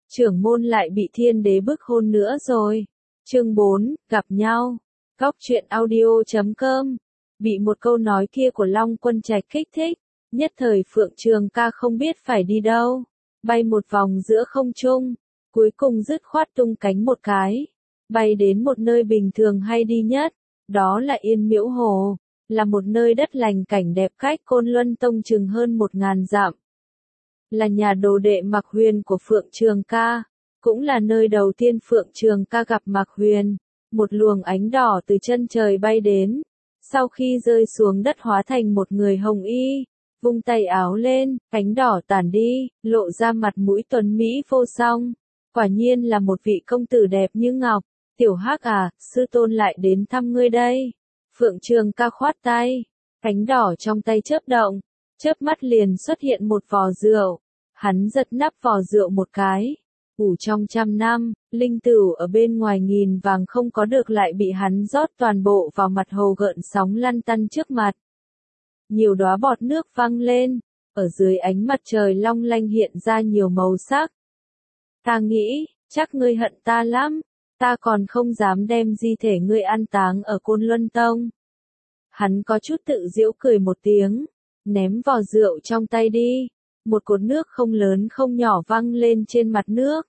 trưởng môn lại bị thiên đế bức hôn nữa rồi. Chương 4, gặp nhau. Góc truyện audio.com. Bị một câu nói kia của Long Quân Trạch kích thích, nhất thời Phượng Trường Ca không biết phải đi đâu, bay một vòng giữa không trung, cuối cùng dứt khoát tung cánh một cái, bay đến một nơi bình thường hay đi nhất, đó là Yên Miễu Hồ, là một nơi đất lành cảnh đẹp cách Côn Luân Tông chừng hơn 1000 dặm. Là nhà đồ đệ Mạc Huyền của Phượng Trường Ca, cũng là nơi đầu tiên Phượng Trường Ca gặp Mạc Huyền. Một luồng ánh đỏ từ chân trời bay đến, sau khi rơi xuống đất hóa thành một người hồng y, vung tay áo lên, cánh đỏ tản đi, lộ ra mặt mũi tuấn mỹ vô song. Quả nhiên là một vị công tử đẹp như ngọc. Tiểu Hắc à, sư tôn lại đến thăm ngươi đây. Phượng Trường Ca khoát tay, cánh đỏ trong tay chớp động, chớp mắt liền xuất hiện một vò rượu. Hắn giật nắp vò rượu một cái. Ủ trong 100 năm, linh tửu ở bên ngoài nghìn vàng không có được lại bị hắn rót toàn bộ vào mặt hồ gợn sóng lăn tăn trước mặt. Nhiều đóa bọt nước văng lên, ở dưới ánh mặt trời long lanh hiện ra nhiều màu sắc. Ta nghĩ, chắc ngươi hận ta lắm, ta còn không dám đem di thể ngươi an táng ở Côn Luân Tông. Hắn có chút tự giễu cười một tiếng, ném vò rượu trong tay đi. Một cột nước không lớn không nhỏ văng lên trên mặt nước.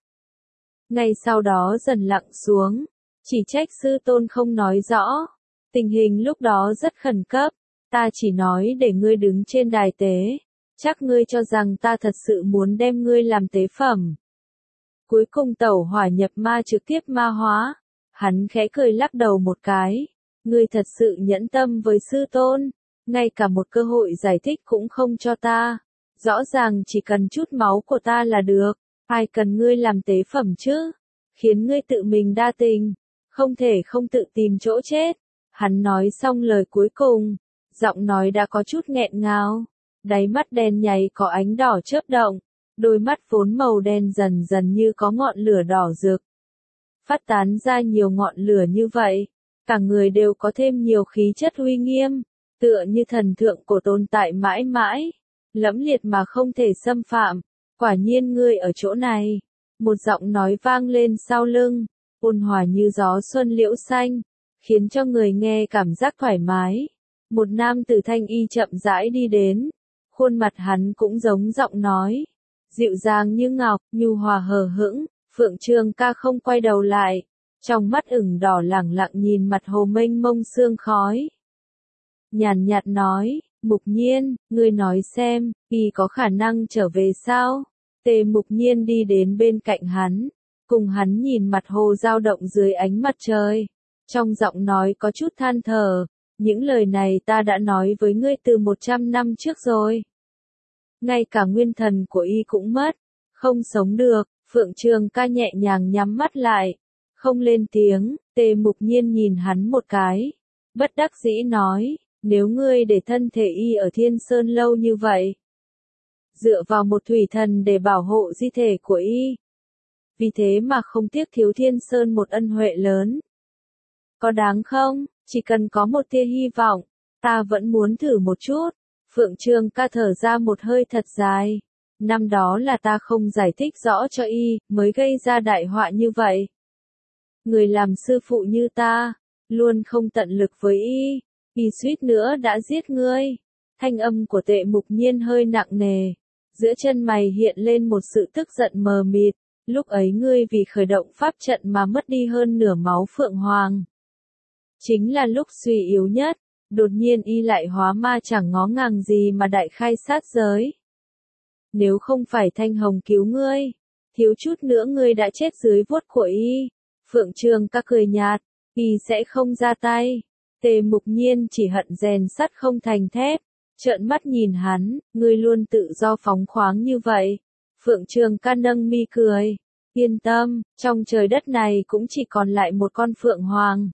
Ngay sau đó dần lặng xuống, chỉ trách sư tôn không nói rõ. Tình hình lúc đó rất khẩn cấp, ta chỉ nói để ngươi đứng trên đài tế, chắc ngươi cho rằng ta thật sự muốn đem ngươi làm tế phẩm. Cuối cùng tẩu hỏa nhập ma trực tiếp ma hóa, hắn khẽ cười lắc đầu một cái, ngươi thật sự nhẫn tâm với sư tôn, ngay cả một cơ hội giải thích cũng không cho ta. Rõ ràng chỉ cần chút máu của ta là được, ai cần ngươi làm tế phẩm chứ, khiến ngươi tự mình đa tình, không thể không tự tìm chỗ chết. Hắn nói xong lời cuối cùng, giọng nói đã có chút nghẹn ngào, đáy mắt đen nháy có ánh đỏ chớp động, đôi mắt vốn màu đen dần dần như có ngọn lửa đỏ rực. Phát tán ra nhiều ngọn lửa như vậy, cả người đều có thêm nhiều khí chất uy nghiêm, tựa như thần thượng cổ tồn tại mãi mãi. Lẫm liệt mà không thể xâm phạm, quả nhiên ngươi ở chỗ này. Một giọng nói vang lên sau lưng, ôn hòa như gió xuân liễu xanh, khiến cho người nghe cảm giác thoải mái. Một nam tử thanh y chậm rãi đi đến, khuôn mặt hắn cũng giống giọng nói, dịu dàng như ngọc, nhu hòa hờ hững. Phượng Trường Ca không quay đầu lại, trong mắt ửng đỏ lẳng lặng nhìn mặt hồ mênh mông sương khói. Nhàn nhạt nói, Mục Nhiên, ngươi nói xem, y có khả năng trở về sao? Tề Mục Nhiên đi đến bên cạnh hắn, cùng hắn nhìn mặt hồ dao động dưới ánh mặt trời. Trong giọng nói có chút than thở, những lời này ta đã nói với ngươi từ 100 năm trước rồi. Ngay cả nguyên thần của y cũng mất, không sống được. Phượng Trường Ca nhẹ nhàng nhắm mắt lại, không lên tiếng. Tề Mục Nhiên nhìn hắn một cái, bất đắc dĩ nói, nếu ngươi để thân thể y ở Thiên Sơn lâu như vậy, dựa vào một thủy thần để bảo hộ di thể của y, vì thế mà không tiếc thiếu Thiên Sơn một ân huệ lớn, có đáng không? Chỉ cần có một tia hy vọng, ta vẫn muốn thử một chút. Phượng Trường Ca thở ra một hơi thật dài. Năm đó là ta không giải thích rõ cho y, mới gây ra đại họa như vậy. Người làm sư phụ như ta, luôn không tận lực với y. Y suýt nữa đã giết ngươi. Thanh âm của Tề Mục Nhiên hơi nặng nề. Giữa chân mày hiện lên một sự tức giận mờ mịt. Lúc ấy ngươi vì khởi động pháp trận mà mất đi hơn nửa máu Phượng Hoàng. Chính là lúc suy yếu nhất, đột nhiên y lại hóa ma chẳng ngó ngàng gì mà đại khai sát giới. Nếu không phải Thanh Hồng cứu ngươi, thiếu chút nữa ngươi đã chết dưới vuốt của y. Phượng Trường Ca cười nhạt, y sẽ không ra tay. Tề Mục Nhiên chỉ hận rèn sắt không thành thép, trợn mắt nhìn hắn, ngươi luôn tự do phóng khoáng như vậy. Phượng Trường Ca nâng mi cười, yên tâm, trong trời đất này cũng chỉ còn lại một con Phượng Hoàng.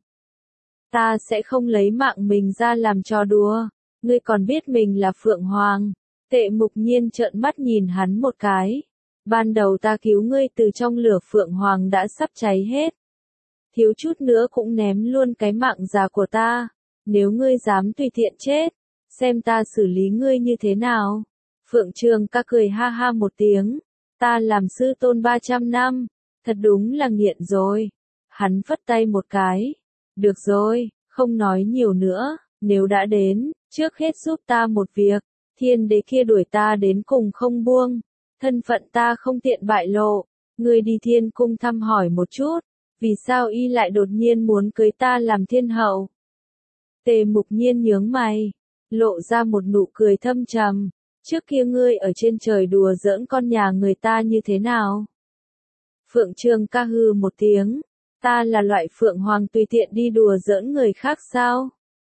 Ta sẽ không lấy mạng mình ra làm trò đùa, ngươi còn biết mình là Phượng Hoàng. Tề Mục Nhiên trợn mắt nhìn hắn một cái. Ban đầu ta cứu ngươi từ trong lửa Phượng Hoàng đã sắp cháy hết. Thiếu chút nữa cũng ném luôn cái mạng già của ta. Nếu ngươi dám tùy tiện chết, xem ta xử lý ngươi như thế nào. Phượng Trường Ca cười ha ha một tiếng, Ta làm sư tôn 300 năm, thật đúng là nghiện rồi. Hắn phất tay một cái. Được rồi, không nói nhiều nữa, nếu đã đến, trước hết giúp ta một việc. Thiên đế kia đuổi ta đến cùng không buông. Thân phận ta không tiện bại lộ. Ngươi đi thiên cung thăm hỏi một chút. Vì sao y lại đột nhiên muốn cưới ta làm thiên hậu? Tề Mục Nhiên nhướng mày, lộ ra một nụ cười thâm trầm. Trước kia ngươi ở trên trời đùa giỡn con nhà người ta như thế nào? Phượng Trường ca hừ một tiếng. Ta là loại phượng hoàng tùy tiện đi đùa giỡn người khác sao?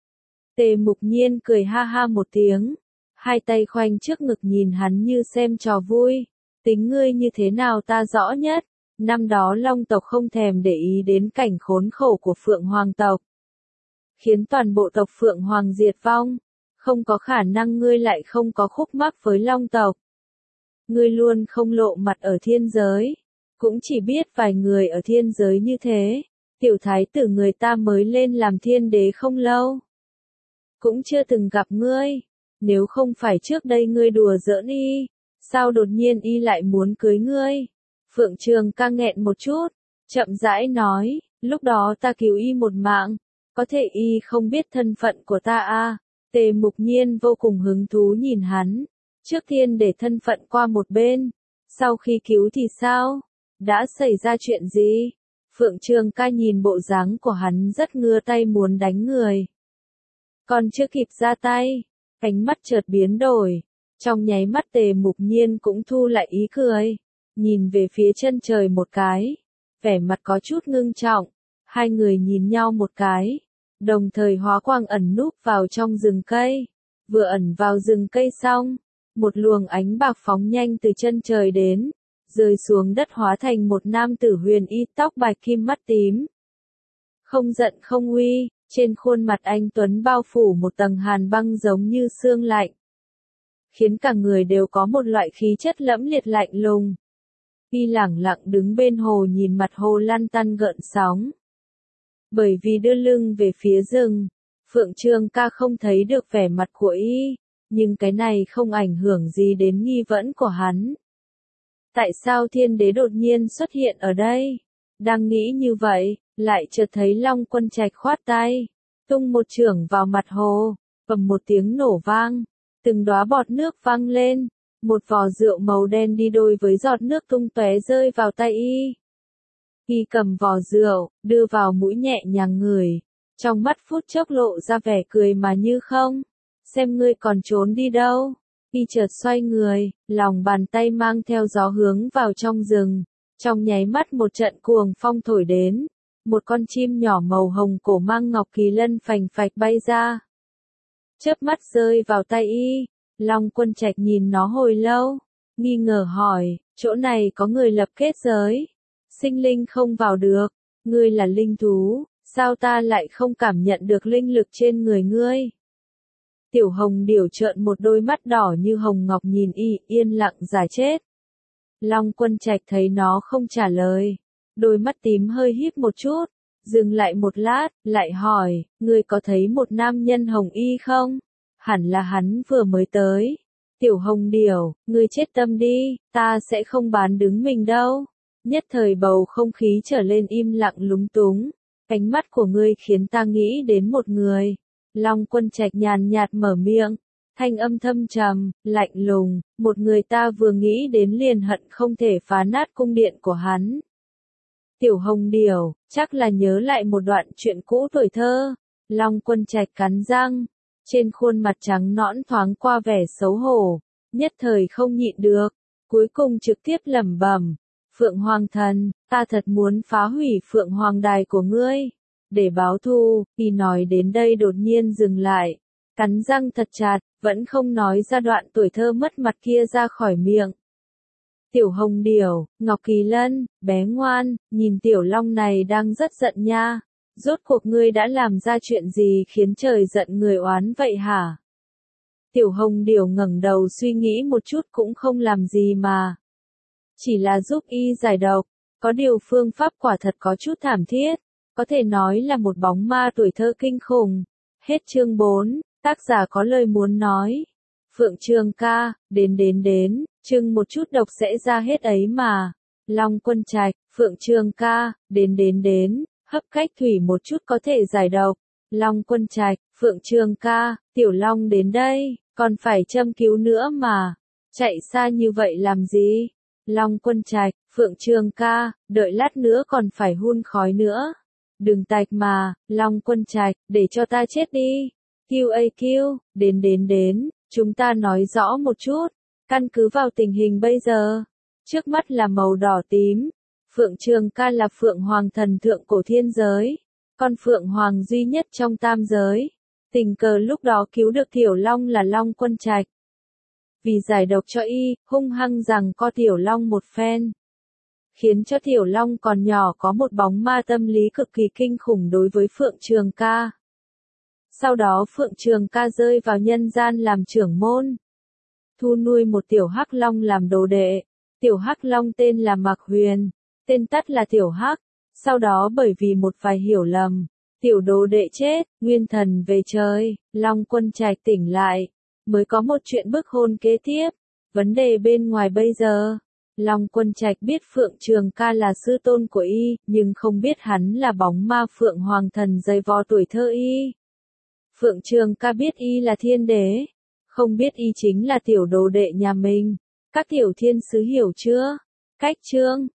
Tề Mục Nhiên cười ha ha một tiếng. Hai tay khoanh trước ngực nhìn hắn như xem trò vui. Tính ngươi như thế nào ta rõ nhất. Năm đó Long tộc không thèm để ý đến cảnh khốn khổ của Phượng Hoàng tộc. Khiến toàn bộ tộc Phượng Hoàng diệt vong. Không có khả năng ngươi lại không có khúc mắc với Long tộc. Ngươi luôn không lộ mặt ở thiên giới. Cũng chỉ biết vài người ở thiên giới như thế. Tiểu thái tử người ta mới lên làm thiên đế không lâu. Cũng chưa từng gặp ngươi. Nếu không phải trước đây ngươi đùa giỡn y, sao đột nhiên y lại muốn cưới ngươi? Phượng Trường ca nghẹn một chút, chậm rãi nói, lúc đó ta cứu y một mạng, có thể y không biết thân phận của ta à? Tề Mục Nhiên vô cùng hứng thú nhìn hắn, trước tiên để thân phận qua một bên, sau khi cứu thì sao? Đã xảy ra chuyện gì? Phượng Trường ca nhìn bộ dáng của hắn rất ngứa tay muốn đánh người. Còn chưa kịp ra tay, ánh mắt chợt biến đổi, trong nháy mắt Tề Mục Nhiên cũng thu lại ý cười. Nhìn về phía chân trời một cái, vẻ mặt có chút ngưng trọng, hai người nhìn nhau một cái, đồng thời hóa quang ẩn núp vào trong rừng cây, vừa ẩn vào rừng cây xong, một luồng ánh bạc phóng nhanh từ chân trời đến, rơi xuống đất hóa thành một nam tử huyền y tóc bạch kim mắt tím. Không giận không uy, trên khuôn mặt anh tuấn bao phủ một tầng hàn băng giống như sương lạnh, khiến cả người đều có một loại khí chất lẫm liệt lạnh lùng. Y lẳng lặng đứng bên hồ nhìn mặt hồ lăn tăn gợn sóng. Bởi vì đưa lưng về phía rừng, Phượng Trường ca không thấy được vẻ mặt của y, nhưng cái này không ảnh hưởng gì đến nghi vấn của hắn. Tại sao thiên đế đột nhiên xuất hiện ở đây? Đang nghĩ như vậy, lại chợt thấy Long Quân Trạch khoát tay, tung một chưởng vào mặt hồ, bầm một tiếng nổ vang, từng đóa bọt nước văng lên. Một vò rượu màu đen đi đôi với giọt nước tung tóe rơi vào tay y. Y cầm vò rượu, đưa vào mũi nhẹ nhàng ngửi, trong mắt phút chốc lộ ra vẻ cười mà như không. Xem ngươi còn trốn đi đâu. Y chợt xoay người, lòng bàn tay mang theo gió hướng vào trong rừng. Trong nháy mắt một trận cuồng phong thổi đến. Một con chim nhỏ màu hồng cổ mang ngọc kỳ lân phành phạch bay ra. Chớp mắt rơi vào tay y. Long Quân Trạch nhìn nó hồi lâu, nghi ngờ hỏi, chỗ này có người lập kết giới, sinh linh không vào được, ngươi là linh thú, sao ta lại không cảm nhận được linh lực trên người ngươi? Tiểu Hồng Điểu trợn một đôi mắt đỏ như hồng ngọc nhìn y, yên lặng giả chết. Long Quân Trạch thấy nó không trả lời, đôi mắt tím hơi híp một chút, dừng lại một lát, lại hỏi, ngươi có thấy một nam nhân hồng y không? Hẳn là hắn vừa mới tới. Tiểu Hồng Điểu, ngươi chết tâm đi, ta sẽ không bán đứng mình đâu. Nhất thời bầu không khí trở lên im lặng lúng túng. Ánh mắt của ngươi khiến ta nghĩ đến một người. Long Quân Trạch nhàn nhạt mở miệng. Thanh âm thâm trầm, lạnh lùng, một người ta vừa nghĩ đến liền hận không thể phá nát cung điện của hắn. Tiểu Hồng Điểu, chắc là nhớ lại một đoạn chuyện cũ tuổi thơ. Long Quân Trạch cắn răng. Trên khuôn mặt trắng nõn thoáng qua vẻ xấu hổ, nhất thời không nhịn được, cuối cùng trực tiếp lẩm bẩm, Phượng Hoàng Thần, ta thật muốn phá hủy Phượng Hoàng Đài của ngươi, để báo thù. Khi nói đến đây đột nhiên dừng lại, cắn răng thật chặt, vẫn không nói ra đoạn tuổi thơ mất mặt kia ra khỏi miệng. Tiểu Hồng Điểu, Ngọc Kỳ Lân, bé ngoan, nhìn Tiểu Long này đang rất giận nha. Rốt cuộc ngươi đã làm ra chuyện gì khiến trời giận người oán vậy hả? Tiểu Hồng Điểu ngẩng đầu suy nghĩ một chút cũng không làm gì mà. Chỉ là giúp y giải độc, có điều phương pháp quả thật có chút thảm thiết, có thể nói là một bóng ma tuổi thơ kinh khủng. Hết chương 4, tác giả có lời muốn nói. Phượng Trường ca, đến, chưng một chút độc sẽ ra hết ấy mà. Long Quân Trạch, Phượng Trường ca, đến, hấp cách thủy một chút có thể giải độc. Long Quân Trạch, Phượng Trường ca, Tiểu Long đến đây, còn phải châm cứu nữa mà. Chạy xa như vậy làm gì? Long Quân Trạch, Phượng Trường ca, đợi lát nữa còn phải hun khói nữa. Đừng tạch mà, Long Quân Trạch, để cho ta chết đi. QAQ, đến, chúng ta nói rõ một chút. Căn cứ vào tình hình bây giờ, trước mắt là màu đỏ tím. Phượng Trường ca là Phượng Hoàng thần thượng cổ thiên giới, con Phượng Hoàng duy nhất trong tam giới. Tình cờ lúc đó cứu được Tiểu Long là Long Quân Trạch. Vì giải độc cho y, hung hăng rằng co Tiểu Long một phen. Khiến cho Tiểu Long còn nhỏ có một bóng ma tâm lý cực kỳ kinh khủng đối với Phượng Trường ca. Sau đó Phượng Trường ca rơi vào nhân gian làm trưởng môn. Thu nuôi một tiểu hắc long làm đồ đệ. Tiểu hắc long tên là Mạc Huyền, tên tắt là Tiểu Hắc. Sau đó bởi vì một vài hiểu lầm, tiểu đồ đệ chết, nguyên thần về trời, Long Quân Trạch tỉnh lại, mới có một chuyện bức hôn kế tiếp. Vấn đề bên ngoài bây giờ, Long Quân Trạch biết Phượng Trường ca là sư tôn của y, nhưng không biết hắn là bóng ma Phượng Hoàng thần dày vò tuổi thơ y. Phượng Trường ca biết y là thiên đế, không biết y chính là tiểu đồ đệ nhà mình. Các tiểu thiên sứ hiểu chưa? Cách chương